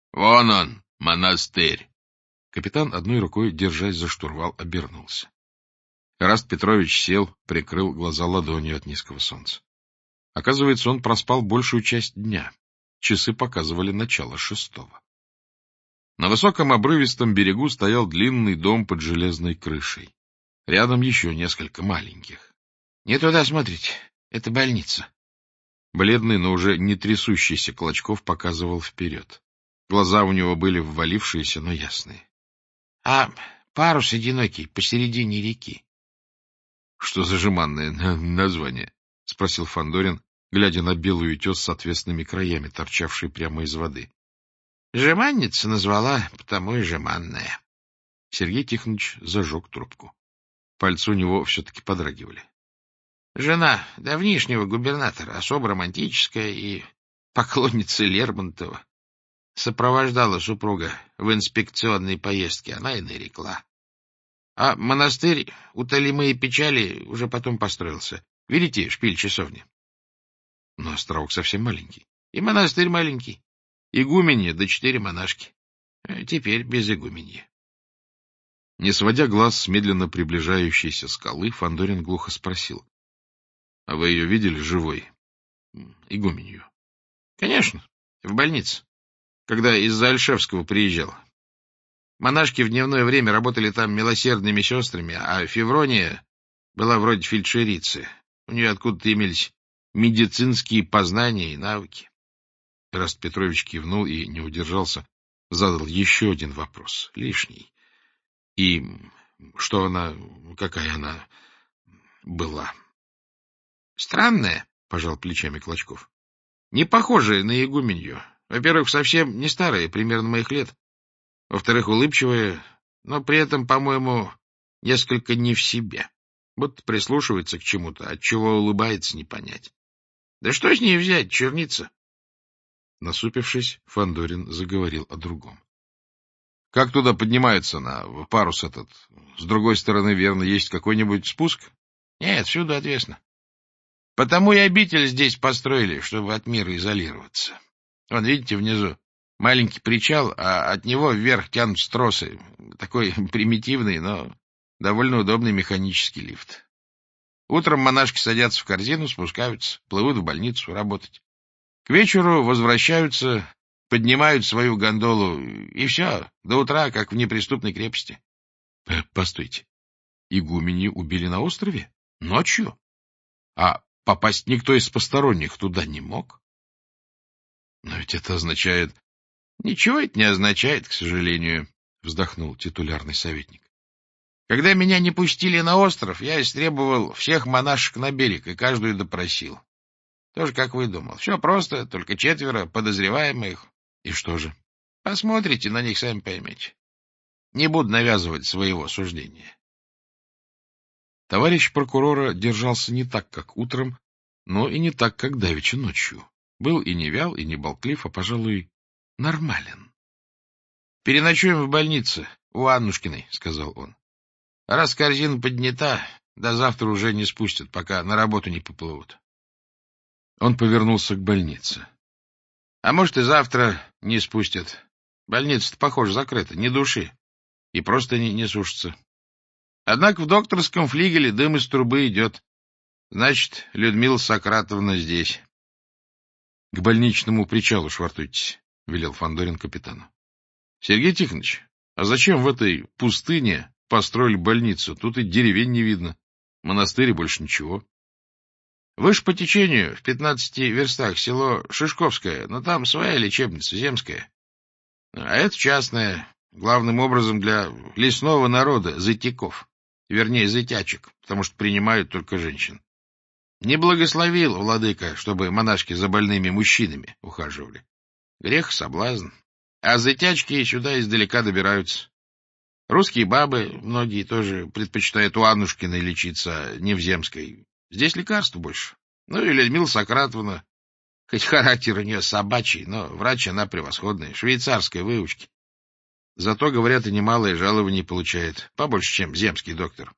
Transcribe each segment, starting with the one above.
— Вон он, монастырь. Капитан, одной рукой, держась за штурвал, обернулся. Эраст Петрович сел, прикрыл глаза ладонью от низкого солнца. Оказывается, он проспал большую часть дня. Часы показывали начало 6-го. На высоком обрывистом берегу стоял длинный дом под железной крышей. Рядом еще несколько маленьких. — Не туда смотрите, это больница. Бледный, но уже не трясущийся Клочков показывал вперед. Глаза у него были ввалившиеся, но ясные. — А парус одинокий посередине реки. — Что за жеманное название? — спросил Фандорин, глядя на белую тес с отвесными краями, торчавшей прямо из воды. — Жеманница назвала, потому и жеманная. Сергей Тихонович зажег трубку. Пальцы у него все-таки подрагивали. Жена давнишнего губернатора, особо романтическая и поклонница Лермонтова. Сопровождала супруга в инспекционной поездке, она и нарекла. А монастырь утолимые печали уже потом построился. Видите, шпиль часовни? Но островок совсем маленький. И монастырь маленький. Игуменья да 4 монашки. Теперь без игуменья. Не сводя глаз с медленно приближающейся скалы, Фандорин глухо спросил. — А вы ее видели живой? Игуменью? — Конечно, в больнице, когда из-за Альшевского приезжал. Монашки в дневное время работали там милосердными сестрами, а Феврония была вроде фельдшерицы. У нее откуда-то имелись медицинские познания и навыки. Эраст Петрович кивнул и не удержался, задал еще один вопрос, лишний. И что она, какая она была? — Странная, — пожал плечами Клочков. — Не похожая на игуменью. Во-первых, совсем не старая, примерно моих лет. Во-вторых, улыбчивая, но при этом, по-моему, несколько не в себе. Будто прислушивается к чему-то, от чего улыбается, не понять. Да что с ней взять, черница? Насупившись, Фандорин заговорил о другом. — Как туда поднимаются, на парус этот? С другой стороны, верно, есть какой-нибудь спуск? — Нет, всюду отвесно. Потому и обитель здесь построили, чтобы от мира изолироваться. Вон, видите, внизу маленький причал, а от него вверх тянутся тросы. Такой примитивный, но довольно удобный механический лифт. Утром монашки садятся в корзину, спускаются, плывут в больницу работать. К вечеру возвращаются, поднимают свою гондолу, и все, до утра, как в неприступной крепости. Постойте, игуменью убили на острове? Ночью? А попасть никто из посторонних туда не мог? Но ведь это означает... Ничего это не означает, к сожалению, вздохнул титулярный советник. Когда меня не пустили на остров, я истребовал всех монашек на берег и каждую допросил. Тоже как вы думал. Все просто, только 4 подозреваемых. И что же? Посмотрите на них, сами поймете. Не буду навязывать своего суждения. Товарищ прокурора держался не так, как утром, но и не так, как давеча ночью. Был и не вял, и не болтлив, а, пожалуй, нормален. — Переночуем в больнице у Аннушкиной, — сказал он. — Раз корзина поднята, до завтра уже не спустят, пока на работу не поплывут. Он повернулся к больнице. — А может, и завтра не спустят. Больница-то, похоже, закрыта, ни души. И просто не сушится. Однако в докторском флигеле дым из трубы идет. Значит, Людмила Сократовна здесь. — К больничному причалу швартуйтесь, — велел Фандорин капитану. — Сергей Тихонович, а зачем в этой пустыне построили больницу? Тут и деревень не видно. Монастырь и больше ничего. Выше по течению, в 15 верстах, село Шишковское, но там своя лечебница, земская. А это частная, главным образом для лесного народа, зытяков. Вернее, зытячек, потому что принимают только женщин. Не благословил владыка, чтобы монашки за больными мужчинами ухаживали. Грех, соблазн. А зытячки сюда издалека добираются. Русские бабы, многие тоже предпочитают у Аннушкиной лечиться, а не в земской. Здесь лекарств больше. Ну и Людмила Сократовна, хоть характер у нее собачий, но врач она превосходная, швейцарской выучки. Зато, говорят, и немалое жалование получает, побольше, чем земский доктор.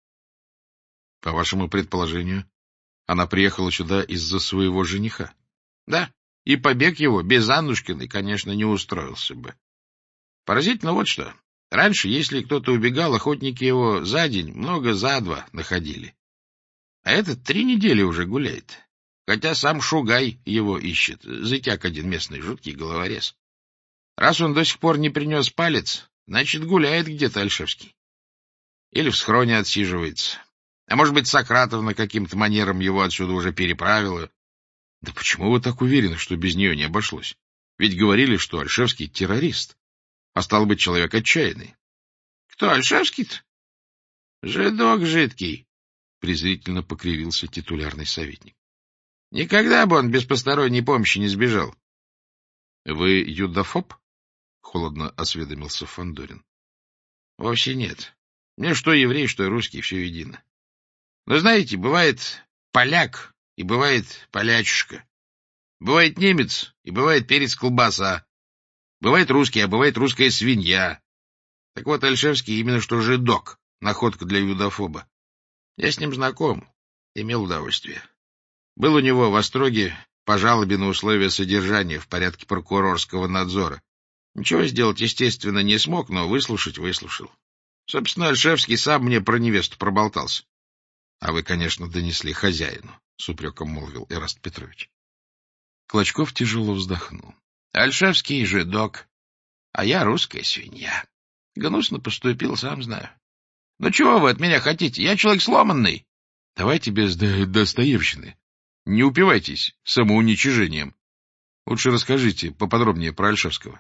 По вашему предположению, она приехала сюда из-за своего жениха? Да, и побег его без Аннушкиной, конечно, не устроился бы. Поразительно вот что. Раньше, если кто-то убегал, охотники его за день, много за два находили. А этот 3 недели уже гуляет. Хотя сам Шугай его ищет, зытяк один местный, жуткий головорез. Раз он до сих пор не принес палец, значит, гуляет где-то Ольшевский. Или в схроне отсиживается. А может быть, Сократовна каким-то манером его отсюда уже переправила. Да почему вы так уверены, что без нее не обошлось? Ведь говорили, что Ольшевский террорист, а стал быть, человек отчаянный. Кто Ольшевский-то? Жидок жидкий. Презрительно покривился титулярный советник. Никогда бы он без посторонней помощи не сбежал. — Вы юдофоб? — холодно осведомился Фандорин. — Вовсе нет. Мне что еврей, что и русский, все едино. Но знаете, бывает поляк и бывает полячушка. Бывает немец и бывает перец-колбаса. Бывает русский, а бывает русская свинья. Так вот, Ольшевский именно что жидок, находка для юдофоба. Я с ним знаком, имел удовольствие. Был у него в Остроге по жалобе на условия содержания в порядке прокурорского надзора. Ничего сделать, естественно, не смог, но выслушать выслушал. Собственно, Ольшевский сам мне про невесту проболтался. — А вы, конечно, донесли хозяину, — с упреком молвил Эраст Петрович. Клочков тяжело вздохнул. — Ольшевский жидок, а я русская свинья. Гнусно поступил, сам знаю. Ну чего вы от меня хотите? Я человек сломанный. Давайте без достоевщины. Не упивайтесь самоуничижением. Лучше расскажите поподробнее про Ольшевского.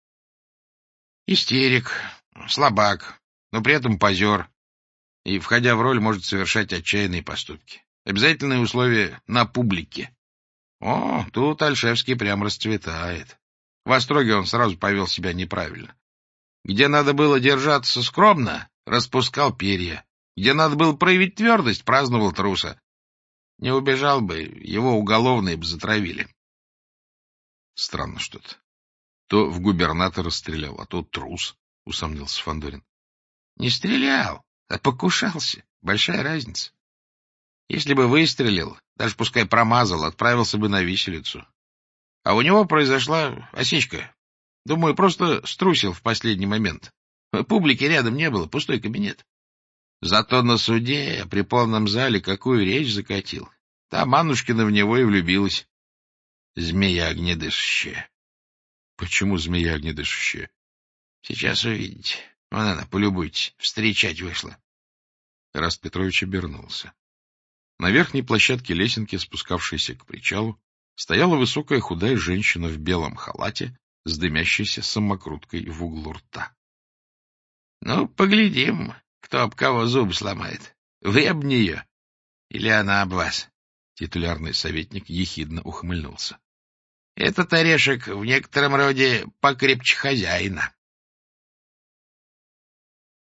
Истерик, слабак, но при этом позер. И, входя в роль, может совершать отчаянные поступки. Обязательное условие — на публике. О, тут Ольшевский прям расцветает. В Остроге он сразу повел себя неправильно. Где надо было держаться скромно, распускал перья. Где надо было проявить твердость, праздновал труса. Не убежал бы, его уголовные бы затравили. Странно что-то. То в губернатора стрелял, а то трус, — усомнился Фандорин. Не стрелял, а покушался. Большая разница. Если бы выстрелил, даже пускай промазал, отправился бы на виселицу. А у него произошла осечка. Думаю, просто струсил в последний момент. Публики рядом не было, пустой кабинет. Зато на суде, при полном зале, какую речь закатил. Там Аннушкина в него и влюбилась. Змея огнедышащая. — Почему змея огнедышащая? — Сейчас увидите. Вон она, полюбуйтесь, встречать вышла. Эраст Петрович обернулся. На верхней площадке лесенки, спускавшейся к причалу, стояла высокая худая женщина в белом халате с дымящейся самокруткой в углу рта. — Ну, поглядим, кто об кого зубы сломает. Вы об нее или она об вас? Титулярный советник ехидно ухмыльнулся. — Этот орешек в некотором роде покрепче хозяина.